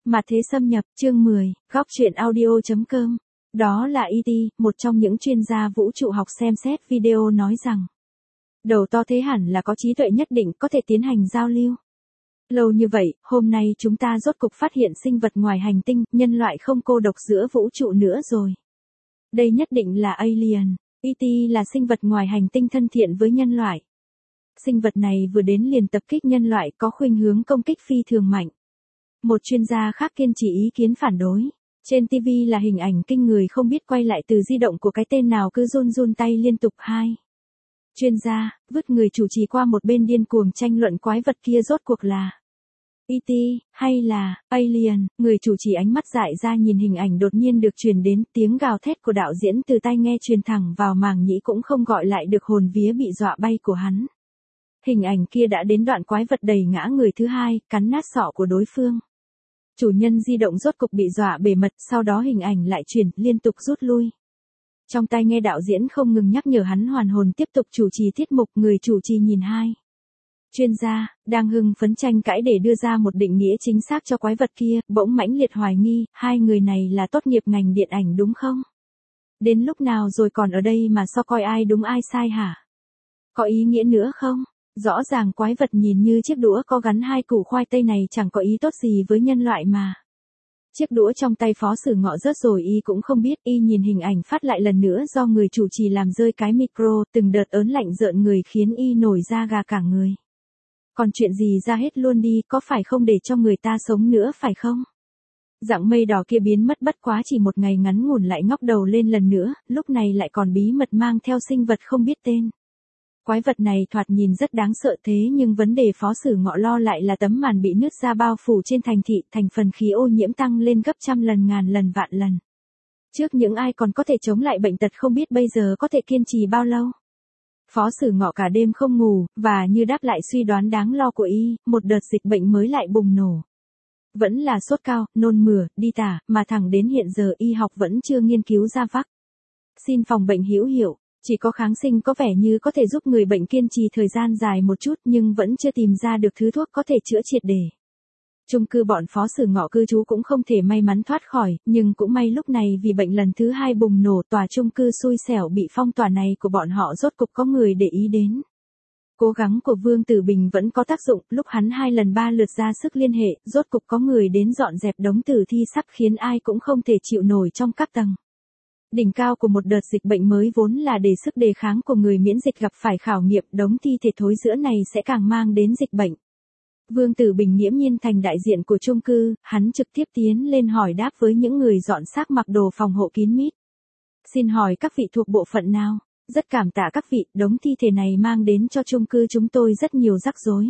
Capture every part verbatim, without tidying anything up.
Mà thế xâm nhập, chương mười, góc truyện audio chấm com. Đó là e tê, một trong những chuyên gia vũ trụ học xem xét video nói rằng, đầu to thế hẳn là có trí tuệ nhất định có thể tiến hành giao lưu. Lâu như vậy, hôm nay chúng ta rốt cục phát hiện sinh vật ngoài hành tinh, nhân loại không cô độc giữa vũ trụ nữa rồi. Đây nhất định là alien, e tê là sinh vật ngoài hành tinh thân thiện với nhân loại. Sinh vật này vừa đến liền tập kích nhân loại có khuynh hướng công kích phi thường mạnh. Một chuyên gia khác kiên trì ý kiến phản đối. Trên ti vi là hình ảnh kinh người không biết quay lại từ di động của cái tên nào cứ run run tay liên tục. Hai. Chuyên gia, vứt người chủ trì qua một bên điên cuồng tranh luận quái vật kia rốt cuộc là e tê, hay là alien. Người chủ trì ánh mắt dại ra nhìn hình ảnh đột nhiên được truyền đến, tiếng gào thét của đạo diễn từ tai nghe truyền thẳng vào màng nhĩ cũng không gọi lại được hồn vía bị dọa bay của hắn. Hình ảnh kia đã đến đoạn quái vật đẩy ngã người thứ hai, cắn nát sọ của đối phương. Chủ nhân di động rốt cục bị dọa bề mật, sau đó hình ảnh lại chuyển, liên tục rút lui. Trong tai nghe đạo diễn không ngừng nhắc nhở hắn hoàn hồn tiếp tục chủ trì tiết mục. Người chủ trì nhìn hai. Chuyên gia, đang hưng phấn tranh cãi để đưa ra một định nghĩa chính xác cho quái vật kia, bỗng mãnh liệt hoài nghi, hai người này là tốt nghiệp ngành điện ảnh đúng không? Đến lúc nào rồi còn ở đây mà so coi ai đúng ai sai hả? Có ý nghĩa nữa không? Rõ ràng quái vật nhìn như chiếc đũa có gắn hai củ khoai tây này chẳng có ý tốt gì với nhân loại mà. Chiếc đũa trong tay Phó Sử Ngọ rớt rồi y cũng không biết, y nhìn hình ảnh phát lại lần nữa do người chủ trì làm rơi cái micro, từng đợt ớn lạnh rợn người khiến y nổi da gà cả người. Còn chuyện gì ra hết luôn đi, có phải không để cho người ta sống nữa phải không? Dạng mây đỏ kia biến mất bất quá chỉ một ngày ngắn ngủn lại ngóc đầu lên lần nữa, lúc này lại còn bí mật mang theo sinh vật không biết tên. Quái vật này thoạt nhìn rất đáng sợ thế nhưng vấn đề Phó Sử Ngọ lo lại là tấm màn bị nứt ra bao phủ trên thành thị, thành phần khí ô nhiễm tăng lên gấp trăm lần ngàn lần vạn lần. Trước những ai còn có thể chống lại bệnh tật không biết bây giờ có thể kiên trì bao lâu. Phó Sử Ngọ cả đêm không ngủ, và như đáp lại suy đoán đáng lo của y, một đợt dịch bệnh mới lại bùng nổ. Vẫn là sốt cao, nôn mửa, đi tả, mà thẳng đến hiện giờ y học vẫn chưa nghiên cứu ra vắc xin phòng bệnh hữu hiệu. Chỉ có kháng sinh có vẻ như có thể giúp người bệnh kiên trì thời gian dài một chút nhưng vẫn chưa tìm ra được thứ thuốc có thể chữa triệt để. Chung cư bọn Phó Sử Ngọ cư trú cũng không thể may mắn thoát khỏi, nhưng cũng may lúc này vì bệnh lần thứ hai bùng nổ tòa chung cư xui xẻo bị phong tỏa này của bọn họ rốt cục có người để ý đến. Cố gắng của Vương Tử Bình vẫn có tác dụng, lúc hắn hai lần ba lượt ra sức liên hệ, rốt cục có người đến dọn dẹp đống tử thi sắp khiến ai cũng không thể chịu nổi trong các tầng. Đỉnh cao của một đợt dịch bệnh mới vốn là để sức đề kháng của người miễn dịch gặp phải khảo nghiệm, đống thi thể thối rữa này sẽ càng mang đến dịch bệnh. Vương Tử Bình nghiễm nhiên thành đại diện của chung cư, hắn trực tiếp tiến lên hỏi đáp với những người dọn xác mặc đồ phòng hộ kín mít. Xin hỏi các vị thuộc bộ phận nào? Rất cảm tạ các vị, đống thi thể này mang đến cho chung cư chúng tôi rất nhiều rắc rối.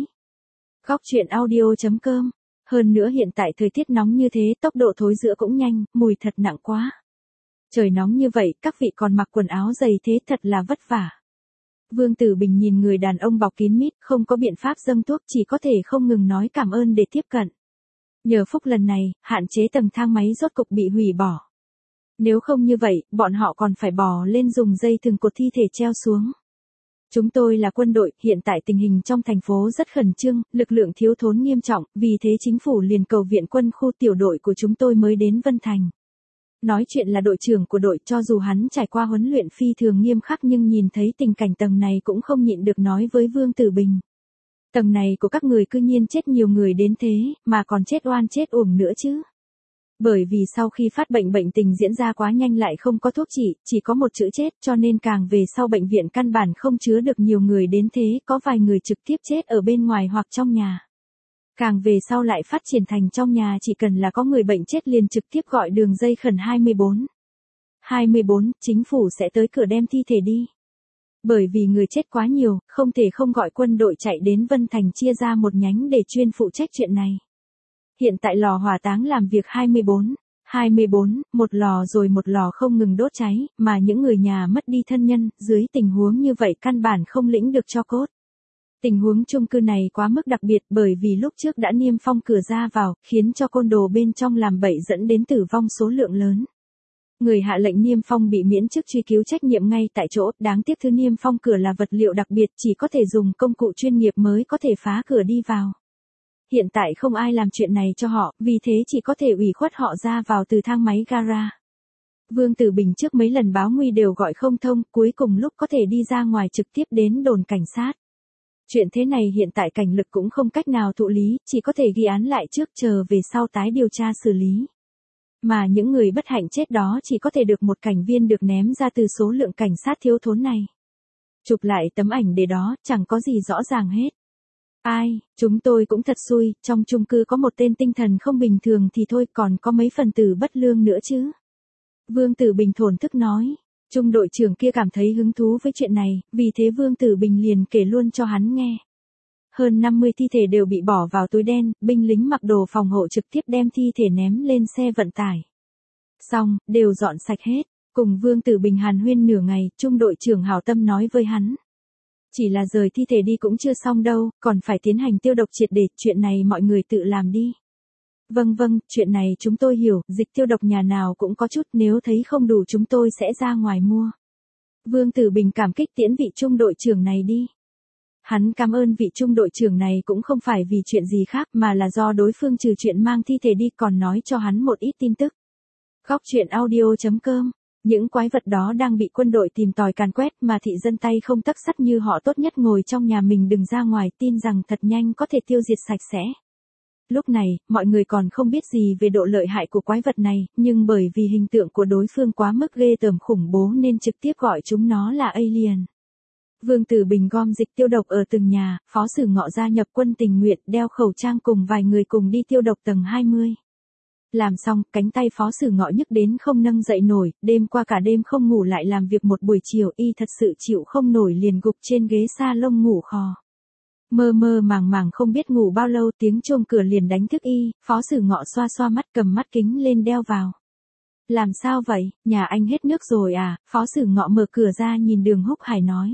Góc truyện audio chấm com. Hơn nữa hiện tại thời tiết nóng như thế, tốc độ thối rữa cũng nhanh, mùi thật nặng quá. Trời nóng như vậy, các vị còn mặc quần áo dày thế thật là vất vả. Vương Tử Bình nhìn người đàn ông bọc kín mít, không có biện pháp dâng thuốc, chỉ có thể không ngừng nói cảm ơn để tiếp cận. Nhờ phúc lần này, hạn chế tầng thang máy rốt cục bị hủy bỏ. Nếu không như vậy, bọn họ còn phải bò lên dùng dây thừng cột thi thể treo xuống. Chúng tôi là quân đội, hiện tại tình hình trong thành phố rất khẩn trương, lực lượng thiếu thốn nghiêm trọng, vì thế chính phủ liền cầu viện quân khu tiểu đội của chúng tôi mới đến Vân Thành. Nói chuyện là đội trưởng của đội, cho dù hắn trải qua huấn luyện phi thường nghiêm khắc nhưng nhìn thấy tình cảnh tầng này cũng không nhịn được nói với Vương Tử Bình. Tầng này của các người cư nhiên chết nhiều người đến thế, mà còn chết oan chết uổng nữa chứ. Bởi vì sau khi phát bệnh bệnh tình diễn ra quá nhanh lại không có thuốc trị, chỉ có một chữ chết cho nên càng về sau bệnh viện căn bản không chứa được nhiều người đến thế, có vài người trực tiếp chết ở bên ngoài hoặc trong nhà. Càng về sau lại phát triển thành trong nhà chỉ cần là có người bệnh chết liền trực tiếp gọi đường dây khẩn hai mươi bốn. hai mươi bốn, chính phủ sẽ tới cửa đem thi thể đi. Bởi vì người chết quá nhiều, không thể không gọi quân đội chạy đến Vân Thành chia ra một nhánh để chuyên phụ trách chuyện này. Hiện tại lò hỏa táng làm việc hai mươi bốn. hai mươi bốn, một lò rồi một lò không ngừng đốt cháy, mà những người nhà mất đi thân nhân, dưới tình huống như vậy căn bản không lĩnh được tro cốt. Tình huống chung cư này quá mức đặc biệt bởi vì lúc trước đã niêm phong cửa ra vào, khiến cho côn đồ bên trong làm bậy dẫn đến tử vong số lượng lớn. Người hạ lệnh niêm phong bị miễn chức truy cứu trách nhiệm ngay tại chỗ, đáng tiếc thứ niêm phong cửa là vật liệu đặc biệt chỉ có thể dùng công cụ chuyên nghiệp mới có thể phá cửa đi vào. Hiện tại không ai làm chuyện này cho họ, vì thế chỉ có thể ủy khuất họ ra vào từ thang máy gara. Vương Tử Bình trước mấy lần báo nguy đều gọi không thông, cuối cùng lúc có thể đi ra ngoài trực tiếp đến đồn cảnh sát. Chuyện thế này hiện tại cảnh lực cũng không cách nào thụ lý, chỉ có thể ghi án lại trước chờ về sau tái điều tra xử lý. Mà những người bất hạnh chết đó chỉ có thể được một cảnh viên được ném ra từ số lượng cảnh sát thiếu thốn này. Chụp lại tấm ảnh để đó, chẳng có gì rõ ràng hết. Ai, chúng tôi cũng thật xui, trong chung cư có một tên tinh thần không bình thường thì thôi, còn có mấy phần tử bất lương nữa chứ. Vương Tử Bình thổn thức nói. Trung đội trưởng kia cảm thấy hứng thú với chuyện này, vì thế Vương Tử Bình liền kể luôn cho hắn nghe. Hơn năm mươi thi thể đều bị bỏ vào túi đen, binh lính mặc đồ phòng hộ trực tiếp đem thi thể ném lên xe vận tải. Xong, đều dọn sạch hết. Cùng Vương Tử Bình hàn huyên nửa ngày, trung đội trưởng hảo tâm nói với hắn. Chỉ là rời thi thể đi cũng chưa xong đâu, còn phải tiến hành tiêu độc triệt để, chuyện này mọi người tự làm đi. Vâng vâng, chuyện này chúng tôi hiểu, dịch tiêu độc nhà nào cũng có chút, nếu thấy không đủ chúng tôi sẽ ra ngoài mua. Vương Tử Bình cảm kích tiễn vị trung đội trưởng này đi. Hắn cảm ơn vị trung đội trưởng này cũng không phải vì chuyện gì khác mà là do đối phương trừ chuyện mang thi thể đi còn nói cho hắn một ít tin tức. Góc truyện audio chấm com. Những quái vật đó đang bị quân đội tìm tòi càn quét mà thị dân tay không tấc sắt như họ tốt nhất ngồi trong nhà mình đừng ra ngoài, tin rằng thật nhanh có thể tiêu diệt sạch sẽ. Lúc này, mọi người còn không biết gì về độ lợi hại của quái vật này, nhưng bởi vì hình tượng của đối phương quá mức ghê tởm khủng bố nên trực tiếp gọi chúng nó là alien. Vương Tử Bình gom dịch tiêu độc ở từng nhà, Phó Sử Ngọ gia nhập quân tình nguyện, đeo khẩu trang cùng vài người cùng đi tiêu độc tầng hai mươi. Làm xong, cánh tay Phó Sử Ngọ nhức đến không nâng dậy nổi, đêm qua cả đêm không ngủ lại làm việc một buổi chiều, y thật sự chịu không nổi liền gục trên ghế sa lông ngủ khò. Mơ mơ màng màng không biết ngủ bao lâu, tiếng chuông cửa liền đánh thức y, Phó Sử Ngọ xoa xoa mắt cầm mắt kính lên đeo vào. Làm sao vậy, nhà anh hết nước rồi à? Phó Sử Ngọ mở cửa ra nhìn Đường Húc Hải nói.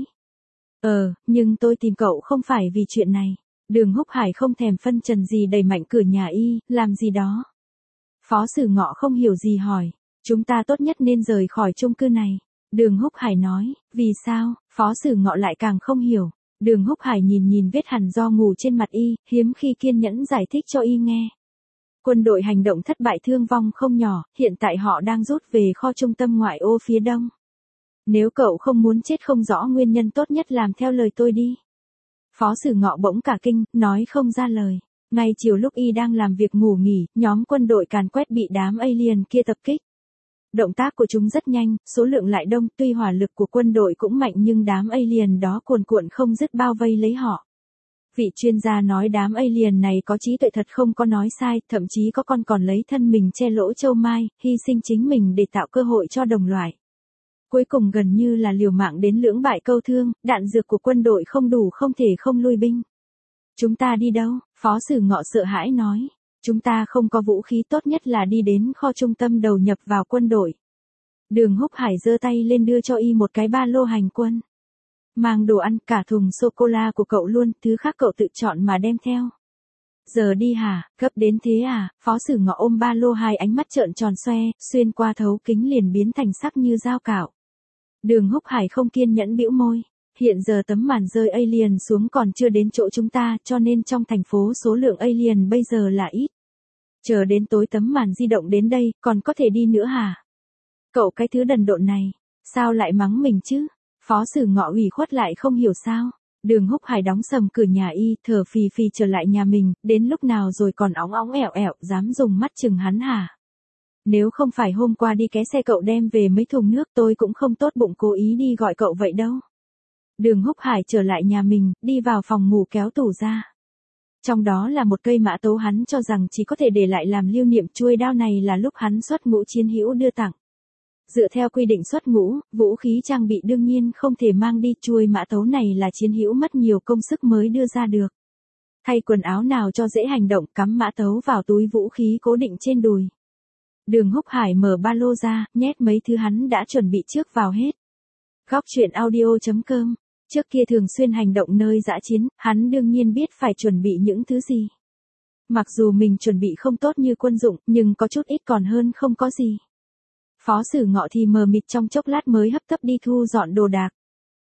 Ờ, nhưng tôi tìm cậu không phải vì chuyện này. Đường Húc Hải không thèm phân trần gì đẩy mạnh cửa nhà y, làm gì đó. Phó Sử Ngọ không hiểu gì hỏi, chúng ta tốt nhất nên rời khỏi chung cư này. Đường Húc Hải nói, vì sao? Phó Sử Ngọ lại càng không hiểu. Đường Húc Hải nhìn nhìn vết hằn do ngủ trên mặt y, hiếm khi kiên nhẫn giải thích cho y nghe. Quân đội hành động thất bại thương vong không nhỏ, hiện tại họ đang rút về kho trung tâm ngoại ô phía đông. Nếu cậu không muốn chết không rõ nguyên nhân tốt nhất làm theo lời tôi đi. Phó Sử Ngọ bỗng cả kinh, nói không ra lời. Ngay chiều lúc y đang làm việc ngủ nghỉ, nhóm quân đội càn quét bị đám alien kia tập kích. Động tác của chúng rất nhanh, số lượng lại đông, tuy hỏa lực của quân đội cũng mạnh nhưng đám alien đó cuồn cuộn không dứt bao vây lấy họ. Vị chuyên gia nói đám alien này có trí tuệ thật không có nói sai, thậm chí có con còn lấy thân mình che lỗ châu mai, hy sinh chính mình để tạo cơ hội cho đồng loại. Cuối cùng gần như là liều mạng đến lưỡng bại câu thương, đạn dược của quân đội không đủ không thể không lui binh. Chúng ta đi đâu? Phó Sử Ngọ sợ hãi nói. Chúng ta không có vũ khí, tốt nhất là đi đến kho trung tâm đầu nhập vào quân đội. Đường Húc Hải giơ tay lên đưa cho y một cái ba lô hành quân. Mang đồ ăn, cả thùng sô-cô-la của cậu luôn, thứ khác cậu tự chọn mà đem theo. Giờ đi hả, gấp đến thế à? Phó Sử Ngọ ôm ba lô, hai ánh mắt trợn tròn xoe, xuyên qua thấu kính liền biến thành sắc như dao cạo. Đường Húc Hải không kiên nhẫn bĩu môi. Hiện giờ tấm màn rơi alien xuống còn chưa đến chỗ chúng ta, cho nên trong thành phố số lượng alien bây giờ là ít. Chờ đến tối tấm màn di động đến đây, còn có thể đi nữa hả? Cậu cái thứ đần độn này, sao lại mắng mình chứ? Phó Sử Ngọ ủy khuất lại không hiểu sao. Đường Húc Hải đóng sầm cửa nhà y, thở phì phì trở lại nhà mình, đến lúc nào rồi còn óng óng ẻo ẻo, dám dùng mắt chừng hắn hả? Nếu không phải hôm qua đi ké xe cậu đem về mấy thùng nước tôi cũng không tốt bụng cố ý đi gọi cậu vậy đâu. Đường Húc Hải trở lại nhà mình, đi vào phòng ngủ kéo tủ ra. Trong đó là một cây mã tấu hắn cho rằng chỉ có thể để lại làm lưu niệm, chuôi đao này là lúc hắn xuất ngũ chiến hữu đưa tặng. Dựa theo quy định xuất ngũ, vũ khí trang bị đương nhiên không thể mang đi, chuôi mã tấu này là chiến hữu mất nhiều công sức mới đưa ra được. Thay quần áo nào cho dễ hành động, cắm mã tấu vào túi vũ khí cố định trên đùi. Đường Húc Hải mở ba lô ra, nhét mấy thứ hắn đã chuẩn bị trước vào hết. Góc truyện audio chấm com. Trước kia thường xuyên hành động nơi dã chiến, hắn đương nhiên biết phải chuẩn bị những thứ gì. Mặc dù mình chuẩn bị không tốt như quân dụng, nhưng có chút ít còn hơn không có gì. Phó Sử Ngọ thì mờ mịt trong chốc lát mới hấp tấp đi thu dọn đồ đạc.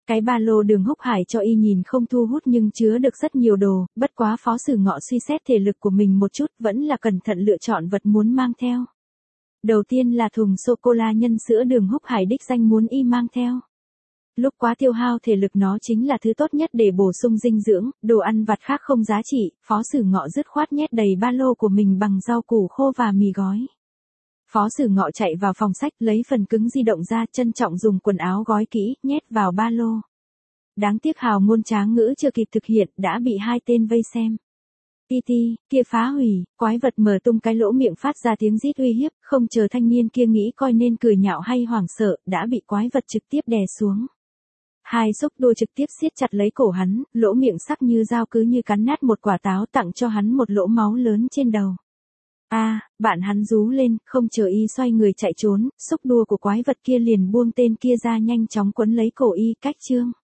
Cái ba lô Đường Húc Hải cho y nhìn không thu hút nhưng chứa được rất nhiều đồ, bất quá Phó Sử Ngọ suy xét thể lực của mình một chút vẫn là cẩn thận lựa chọn vật muốn mang theo. Đầu tiên là thùng sô-cô-la nhân sữa Đường Húc Hải đích danh muốn y mang theo. Lúc quá tiêu hao thể lực nó chính là thứ tốt nhất để bổ sung dinh dưỡng, đồ ăn vặt khác không giá trị, Phó Sử Ngọ dứt khoát nhét đầy ba lô của mình bằng rau củ khô và mì gói. Phó Sử Ngọ chạy vào phòng sách lấy phần cứng di động ra, trân trọng dùng quần áo gói kỹ, nhét vào ba lô. Đáng tiếc hào ngôn tráng ngữ chưa kịp thực hiện, đã bị hai tên vây xem. i tê, kia phá hủy, quái vật mở tung cái lỗ miệng phát ra tiếng rít uy hiếp, không chờ thanh niên kia nghĩ coi nên cười nhạo hay hoảng sợ, đã bị quái vật trực tiếp đè xuống. Hai xúc đua trực tiếp siết chặt lấy cổ hắn, lỗ miệng sắc như dao cứ như cắn nát một quả táo, tặng cho hắn một lỗ máu lớn trên đầu. A, à, bạn hắn rú lên, không chờ y xoay người chạy trốn, xúc đua của quái vật kia liền buông tên kia ra nhanh chóng quấn lấy cổ y, cách chương.